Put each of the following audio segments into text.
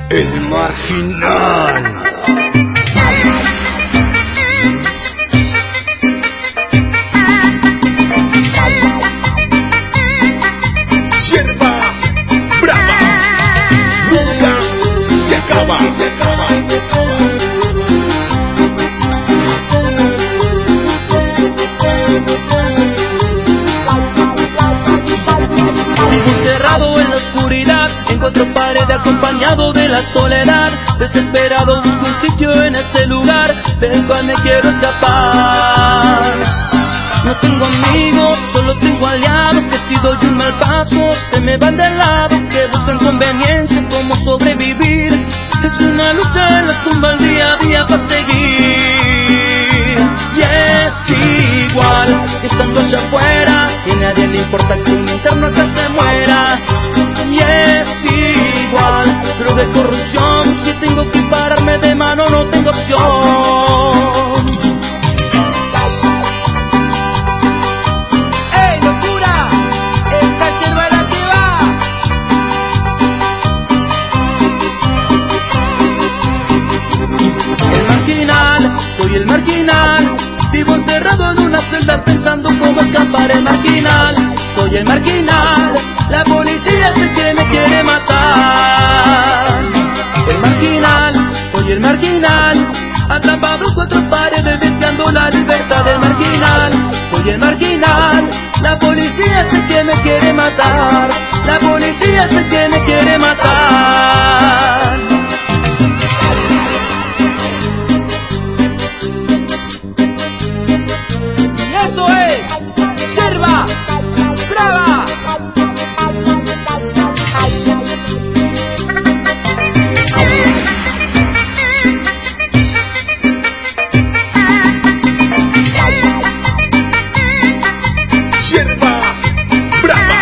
El marginal. Hierba brava, nunca se acaba. Encerrado en la oscuridad, encuentro pared acompañado de la soledad. Desesperado busco un sitio en este lugar del cual me quiero escapar. No tengo amigos, solo tengo aliados, que si doy un mal paso se me van de lado, que buscan conveniencia como sobrevivir. Es una lucha en la tumba el día a día para seguir. Y es igual que estando allá afuera, si a nadie le importa que un interno acá se muera. Y es igual, pero de corrupción, si tengo que pararme de mano no tengo opción. ¡Ey, locura! ¡Esta hierba es la que va! El marginal, soy el marginal. Vivo encerrado en una celda pensando cómo escapar. El marginal, soy el marginal. La policía sé que me quiere matar. El marginal, soy el marginal. Atrapado en cuatro paredes deseando la libertad. El marginal, soy el marginal. La policía sé que me quiere matar. La policía sé que me quiere matar. Esto es Hierba Brava. Hierba brava.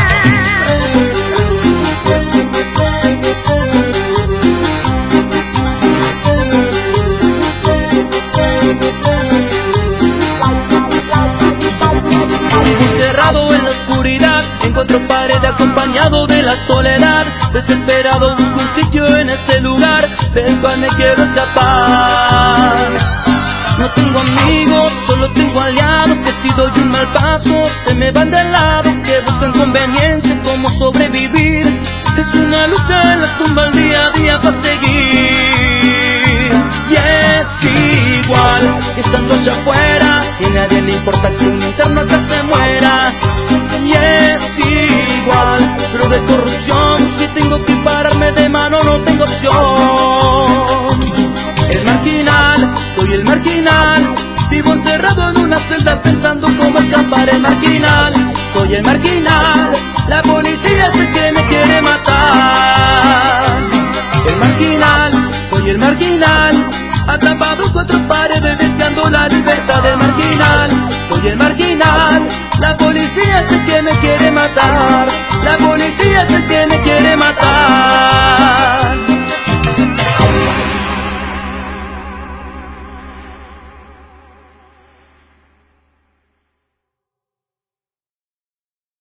Encerrado en la oscuridad, encuentro pared acompañado de la soledad. Desesperado busco un sitio en este lugar del cual me quiero escapar. No tengo amigos, solo tengo aliados, que si doy un mal paso se me van de lado, que buscan conveniencia como sobrevivir. Es una lucha en la tumba el día a día para seguir. Y es igual que estando allá afuera, si a nadie le importa que un interno acá se muera. Y es igual, pero de corrupción, si tengo que pararme de mano no tengo opción. El marginal, soy el marginal. Vivo encerrado en una celda pensando cómo escapar. El marginal, soy el marginal. La policía sé que me quiere matar. El marginal, soy el marginal. Atrapado en cuatro paredes deseando la libertad. Del marginal, soy el marginal. La policía sé que me quiere matar.